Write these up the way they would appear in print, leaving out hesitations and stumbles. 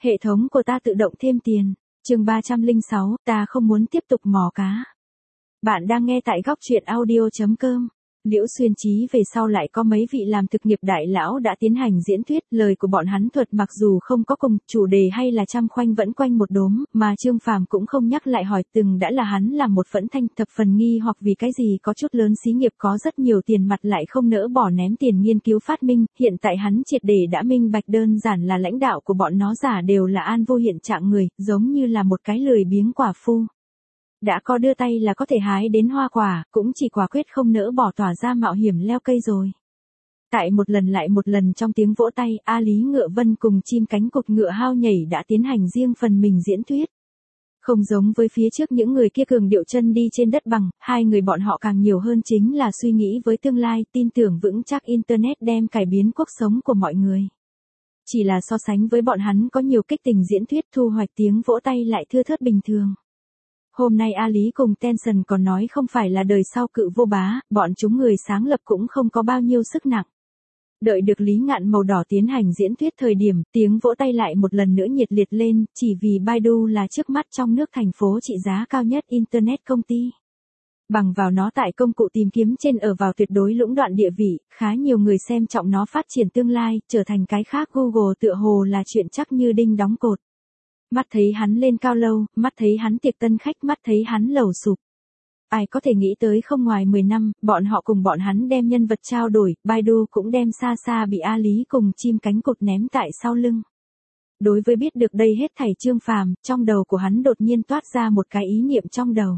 Hệ thống của ta tự động thêm tiền. Chương 306, ta không muốn tiếp tục mò cá. Bạn đang nghe tại góc truyện audio.com. Liễu Xuyên Chí về sau lại có mấy vị làm thực nghiệp đại lão đã tiến hành diễn thuyết, lời của bọn hắn thuật mặc dù không có cùng chủ đề hay là trăm khoanh vẫn quanh một đốm, mà Trương Phàm cũng không nhắc lại hỏi từng đã là hắn làm một phẫn thanh thập phần nghi hoặc vì cái gì có chút lớn xí nghiệp có rất nhiều tiền mặt lại không nỡ bỏ ném tiền nghiên cứu phát minh, hiện tại hắn triệt để đã minh bạch đơn giản là lãnh đạo của bọn nó giả đều là an vô hiện trạng người, giống như là một cái lười biếng quả phu. Đã có đưa tay là có thể hái đến hoa quả, cũng chỉ quả quyết không nỡ bỏ tỏa ra mạo hiểm leo cây rồi. Tại một lần lại một lần trong tiếng vỗ tay, A Lý Ngựa Vân cùng chim cánh cụt ngựa hao nhảy đã tiến hành riêng phần mình diễn thuyết. Không giống với phía trước những người kia cường điệu chân đi trên đất bằng, hai người bọn họ càng nhiều hơn chính là suy nghĩ với tương lai, tin tưởng vững chắc Internet đem cải biến cuộc sống của mọi người. Chỉ là so sánh với bọn hắn có nhiều kích tình diễn thuyết thu hoạch tiếng vỗ tay lại thưa thớt bình thường. Hôm nay A Lý cùng Tension còn nói không phải là đời sau cự vô bá, bọn chúng người sáng lập cũng không có bao nhiêu sức nặng. Đợi được Lý Ngạn màu đỏ tiến hành diễn thuyết thời điểm, tiếng vỗ tay lại một lần nữa nhiệt liệt lên, chỉ vì Baidu là trước mắt trong nước thành phố trị giá cao nhất Internet công ty. Bằng vào nó tại công cụ tìm kiếm trên ở vào tuyệt đối lũng đoạn địa vị, khá nhiều người xem trọng nó phát triển tương lai, trở thành cái khác Google tựa hồ là chuyện chắc như đinh đóng cột. Mắt thấy hắn lên cao lâu, mắt thấy hắn tiệc tân khách, mắt thấy hắn lầu sụp. Ai có thể nghĩ tới không ngoài 10 năm, bọn họ cùng bọn hắn đem nhân vật trao đổi, Baidu cũng đem xa xa bị A Lý cùng chim cánh cụt ném tại sau lưng. Đối với biết được đây hết thảy Trương Phàm, trong đầu của hắn đột nhiên toát ra một cái ý niệm trong đầu.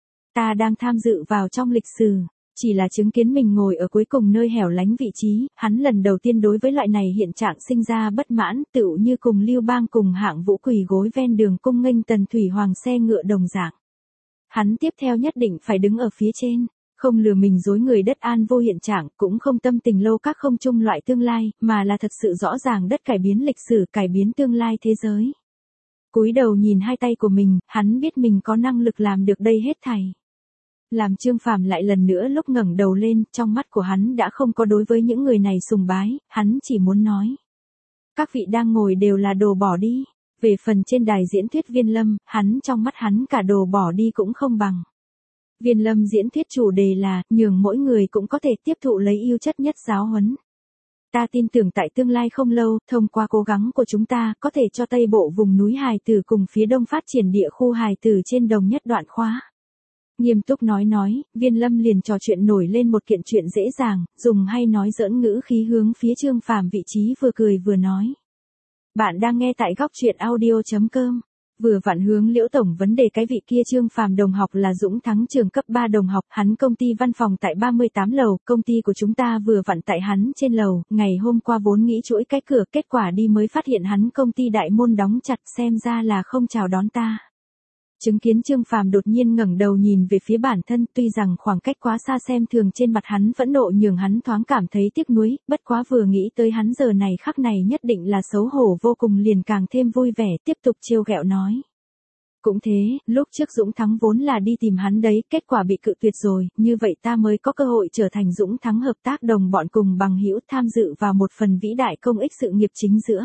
Ta đang tham dự vào trong lịch sử. Chỉ là chứng kiến mình ngồi ở cuối cùng nơi hẻo lánh vị trí, hắn lần đầu tiên đối với loại này hiện trạng sinh ra bất mãn, tựu như cùng Lưu Bang cùng Hạng Vũ quỳ gối ven đường cung nghênh Tần Thủy Hoàng xe ngựa đồng dạng. Hắn tiếp theo nhất định phải đứng ở phía trên, không lừa mình dối người đất an vô hiện trạng, cũng không tâm tình lâu các không chung loại tương lai, mà là thật sự rõ ràng đất cải biến lịch sử, cải biến tương lai thế giới. Cúi đầu nhìn hai tay của mình, hắn biết mình có năng lực làm được đây hết thảy. Làm Trương Phàm lại lần nữa lúc ngẩng đầu lên, trong mắt của hắn đã không có đối với những người này sùng bái, hắn chỉ muốn nói. Các vị đang ngồi đều là đồ bỏ đi. Về phần trên đài diễn thuyết Viên Lâm, hắn trong mắt hắn cả đồ bỏ đi cũng không bằng. Viên Lâm diễn thuyết chủ đề là, nhường mỗi người cũng có thể tiếp thụ lấy yêu chất nhất giáo huấn. Ta tin tưởng tại tương lai không lâu, thông qua cố gắng của chúng ta, có thể cho Tây Bộ vùng núi hài tử cùng phía đông phát triển địa khu hài tử trên đồng nhất đoạn khóa. Nghiêm túc nói, Viên Lâm liền trò chuyện nổi lên một kiện chuyện dễ dàng, dùng hay nói giỡn ngữ khí hướng phía Trương Phàm vị trí vừa cười vừa nói. Bạn đang nghe tại góc truyện audio.com. Vừa vặn hướng Liễu tổng vấn đề cái vị kia Trương Phàm đồng học là Dũng Thắng trường cấp 3 đồng học, hắn công ty văn phòng tại 38 lầu, công ty của chúng ta vừa vặn tại hắn trên lầu, ngày hôm qua vốn nghĩ chuỗi cái cửa, kết quả đi mới phát hiện hắn công ty đại môn đóng chặt, xem ra là không chào đón ta. Chứng kiến Trương Phàm đột nhiên ngẩng đầu nhìn về phía bản thân, tuy rằng khoảng cách quá xa xem thường trên mặt hắn phẫn nộ nhường hắn thoáng cảm thấy tiếc nuối, bất quá vừa nghĩ tới hắn giờ này khắc này nhất định là xấu hổ vô cùng liền càng thêm vui vẻ, tiếp tục trêu ghẹo nói. Cũng thế, lúc trước Dũng Thắng vốn là đi tìm hắn đấy, kết quả bị cự tuyệt rồi, như vậy ta mới có cơ hội trở thành Dũng Thắng hợp tác đồng bọn cùng bằng hữu tham dự vào một phần vĩ đại công ích sự nghiệp chính giữa.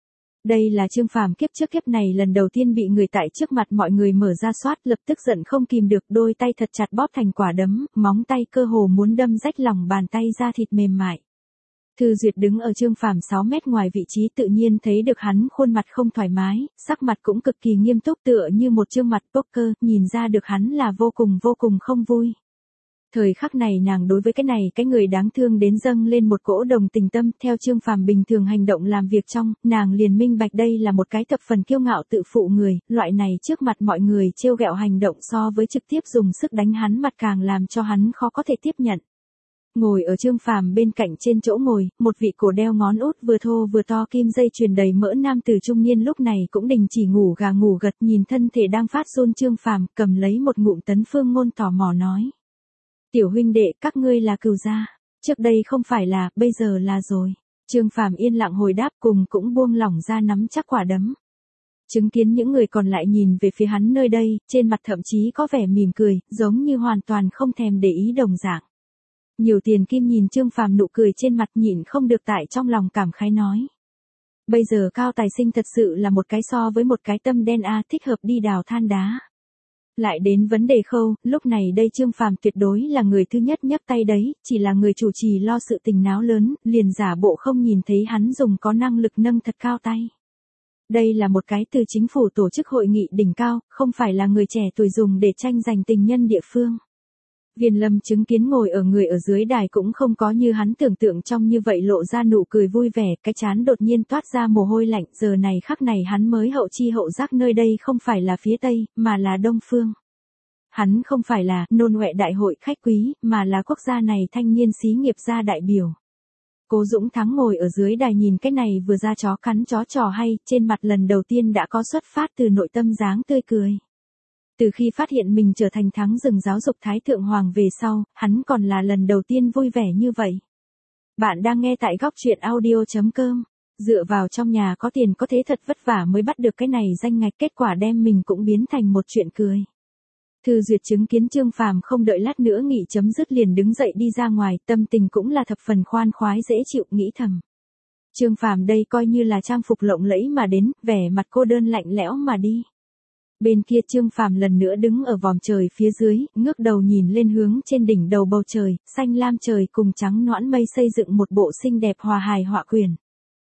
Đây là Trương Phàm kiếp trước kiếp này lần đầu tiên bị người tại trước mặt mọi người mở ra soát, lập tức giận không kìm được, đôi tay thật chặt bóp thành quả đấm, móng tay cơ hồ muốn đâm rách lòng bàn tay ra thịt mềm mại. Thư Duyệt đứng ở Trương Phàm 6 mét ngoài vị trí tự nhiên thấy được hắn khuôn mặt không thoải mái, sắc mặt cũng cực kỳ nghiêm túc tựa như một trương mặt poker, nhìn ra được hắn là vô cùng không vui. Thời khắc này nàng đối với cái người đáng thương đến dâng lên một cỗ đồng tình tâm, theo Trương Phàm bình thường hành động làm việc trong, nàng liền minh bạch đây là một cái thập phần kiêu ngạo tự phụ người, loại này trước mặt mọi người trêu ghẹo hành động so với trực tiếp dùng sức đánh hắn mặt càng làm cho hắn khó có thể tiếp nhận. Ngồi ở Trương Phàm bên cạnh trên chỗ ngồi, một vị cổ đeo ngón út vừa thô vừa to kim dây chuyền đầy mỡ nam tử trung niên lúc này cũng đình chỉ ngủ gà ngủ gật, nhìn thân thể đang phát run Trương Phàm, cầm lấy một ngụm Tấn Phương Ngôn tò mò nói. Tiểu huynh đệ, các ngươi là cừu gia. Trước đây không phải là, bây giờ là rồi. Trương Phàm yên lặng hồi đáp cùng cũng buông lỏng ra nắm chắc quả đấm. Chứng kiến những người còn lại nhìn về phía hắn nơi đây, trên mặt thậm chí có vẻ mỉm cười, giống như hoàn toàn không thèm để ý đồng dạng. Nhiều tiền kim nhìn Trương Phàm nụ cười trên mặt nhịn không được tại trong lòng cảm khái nói. Bây giờ Cao Tài Sinh thật sự là một cái so với một cái tâm đen thích hợp đi đào than đá. Lại đến vấn đề khâu, lúc này đây Trương Phàm tuyệt đối là người thứ nhất nhấc tay đấy, chỉ là người chủ trì lo sự tình náo lớn, liền giả bộ không nhìn thấy hắn dùng có năng lực nâng thật cao tay. Đây là một cái từ chính phủ tổ chức hội nghị đỉnh cao, không phải là người trẻ tuổi dùng để tranh giành tình nhân địa phương. Viên Lâm chứng kiến ngồi ở người ở dưới đài cũng không có như hắn tưởng tượng trong như vậy lộ ra nụ cười vui vẻ, cái trán đột nhiên toát ra mồ hôi lạnh, giờ này khắc này hắn mới hậu chi hậu giác nơi đây không phải là phía Tây, mà là Đông Phương. Hắn không phải là nôn huệ đại hội khách quý, mà là quốc gia này thanh niên xí nghiệp gia đại biểu. Cố Dũng Thắng ngồi ở dưới đài nhìn cái này vừa ra chó cắn chó trò hay, trên mặt lần đầu tiên đã có xuất phát từ nội tâm dáng tươi cười. Từ khi phát hiện mình trở thành Thắng Rừng giáo dục Thái Thượng Hoàng về sau, hắn còn là lần đầu tiên vui vẻ như vậy. Bạn đang nghe tại góc truyện audio.com. Dựa vào trong nhà có tiền có thế thật vất vả mới bắt được cái này danh ngạch, kết quả đem mình cũng biến thành một chuyện cười. Thư Duyệt chứng kiến Trương Phàm không đợi lát nữa nghỉ chấm dứt liền đứng dậy đi ra ngoài, tâm tình cũng là thập phần khoan khoái dễ chịu, nghĩ thầm. Trương Phàm đây coi như là trang phục lộng lẫy mà đến, vẻ mặt cô đơn lạnh lẽo mà đi. Bên kia Trương Phàm lần nữa đứng ở vòm trời phía dưới, ngước đầu nhìn lên hướng trên đỉnh đầu bầu trời, xanh lam trời cùng trắng nõn mây xây dựng một bộ xinh đẹp hòa hài họa quyển.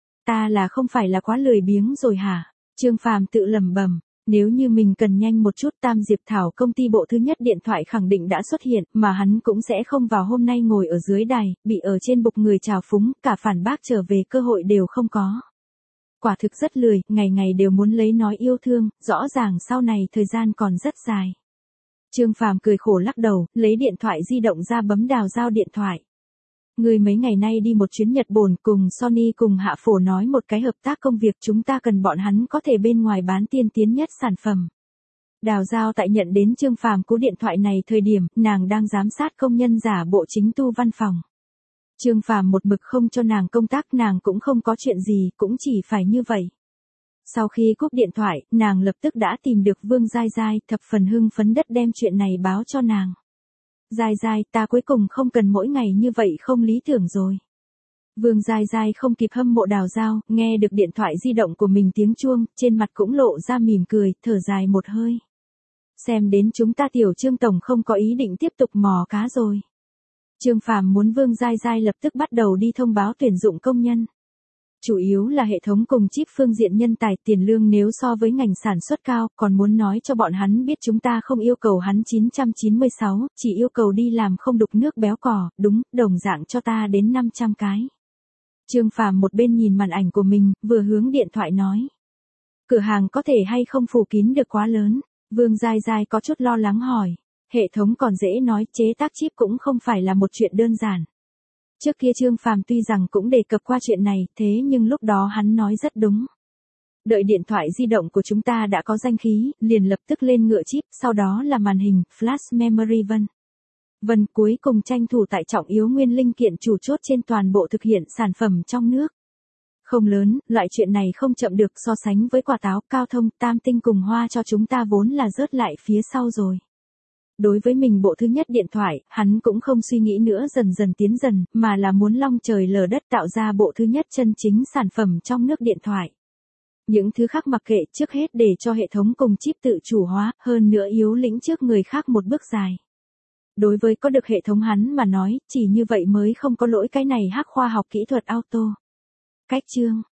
Ta là không phải là quá lười biếng rồi hả? Trương Phàm tự lẩm bẩm. Nếu như mình cần nhanh một chút, Tam Diệp Thảo công ty bộ thứ nhất điện thoại khẳng định đã xuất hiện, mà hắn cũng sẽ không vào hôm nay ngồi ở dưới đài, bị ở trên bục người trào phúng, cả phản bác trở về cơ hội đều không có. Quả thực rất lười, ngày ngày đều muốn lấy nói yêu thương, rõ ràng sau này thời gian còn rất dài. Trương Phàm cười khổ lắc đầu, lấy điện thoại di động ra bấm Đào Giao điện thoại. Người mấy ngày nay đi một chuyến Nhật Bản cùng Sony cùng Hạ Phổ nói một cái hợp tác công việc, chúng ta cần bọn hắn có thể bên ngoài bán tiên tiến nhất sản phẩm. Đào Giao tại nhận đến Trương Phàm cú điện thoại này thời điểm, nàng đang giám sát công nhân giả bộ chính tu văn phòng. Trương Phàm một mực không cho nàng công tác, nàng cũng không có chuyện gì, cũng chỉ phải như vậy. Sau khi cúp điện thoại, nàng lập tức đã tìm được Vương Giai Giai, thập phần hưng phấn đất đem chuyện này báo cho nàng. Giai Giai, ta cuối cùng không cần mỗi ngày như vậy không lý tưởng rồi. Vương Giai Giai không kịp hâm mộ Đào Giao, nghe được điện thoại di động của mình tiếng chuông, trên mặt cũng lộ ra mỉm cười, thở dài một hơi. Xem đến chúng ta tiểu Trương tổng không có ý định tiếp tục mò cá rồi. Trương Phàm muốn Vương Giai Giai lập tức bắt đầu đi thông báo tuyển dụng công nhân. Chủ yếu là hệ thống cùng chip phương diện nhân tài, tiền lương nếu so với ngành sản xuất cao, còn muốn nói cho bọn hắn biết chúng ta không yêu cầu hắn 996, chỉ yêu cầu đi làm không đục nước béo cò, đúng, đồng dạng cho ta đến 500 cái. Trương Phàm một bên nhìn màn ảnh của mình, vừa hướng điện thoại nói. Cửa hàng có thể hay không phủ kín được quá lớn? Vương Giai Giai có chút lo lắng hỏi. Hệ thống còn dễ nói, chế tác chip cũng không phải là một chuyện đơn giản. Trước kia Trương Phàm tuy rằng cũng đề cập qua chuyện này, thế nhưng lúc đó hắn nói rất đúng. Đợi điện thoại di động của chúng ta đã có danh khí, liền lập tức lên ngựa chip, sau đó là màn hình, flash memory vân cuối cùng tranh thủ tại trọng yếu nguyên linh kiện chủ chốt trên toàn bộ thực hiện sản phẩm trong nước. Không lớn, loại chuyện này không chậm được, so sánh với quả táo, Cao Thông, Tam Tinh cùng Hoa cho chúng ta vốn là rớt lại phía sau rồi. Đối với mình bộ thứ nhất điện thoại, hắn cũng không suy nghĩ nữa dần dần tiến dần, mà là muốn long trời lở đất tạo ra bộ thứ nhất chân chính sản phẩm trong nước điện thoại. Những thứ khác mặc kệ, trước hết để cho hệ thống cùng chip tự chủ hóa, hơn nữa yếu lĩnh trước người khác một bước dài. Đối với có được hệ thống hắn mà nói, chỉ như vậy mới không có lỗi cái này hack khoa học kỹ thuật auto. Cách chương